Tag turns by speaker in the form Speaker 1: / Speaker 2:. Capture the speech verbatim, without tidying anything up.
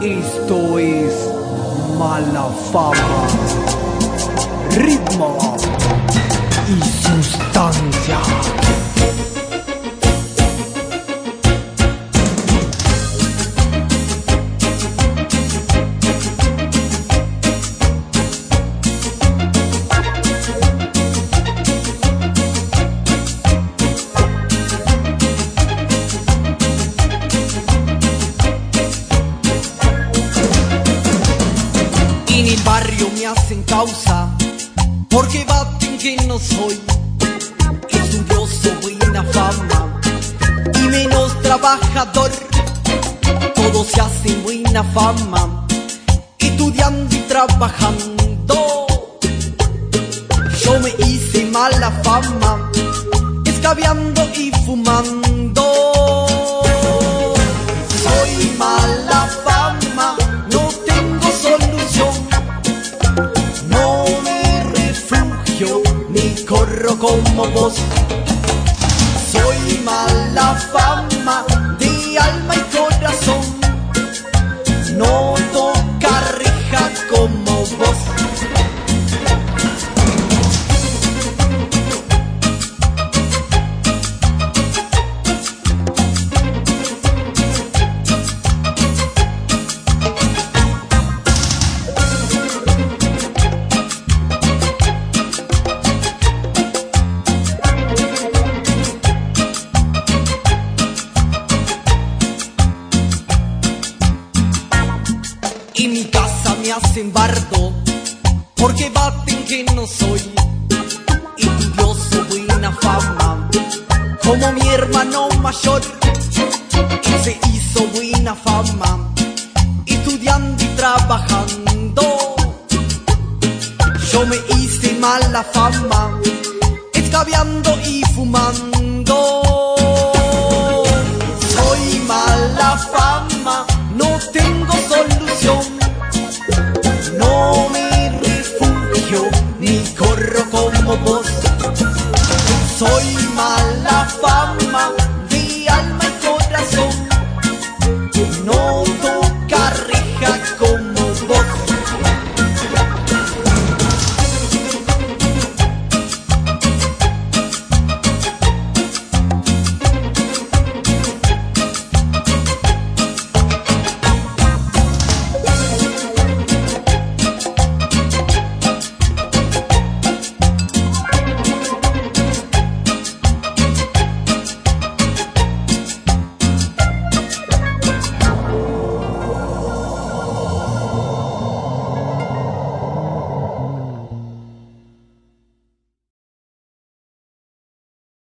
Speaker 1: Esto es Mala Fama, ritmo y sustancia.
Speaker 2: En el barrio me hacen causa, porque baten que no soy estudioso, buena fama y menos trabajador. Todos se hacen buena fama, estudiando y trabajando. Yo me hice mala fama, escabeando y fumando. Soy mala fama, no tengo solución. No me refugio ni corro como vos. Soy mala fama de alma y corazón. No toca reja como vos. En mi casa me hacen bardo, porque baten que no soy estudioso, buena fama, como mi hermano mayor, que se hizo buena fama.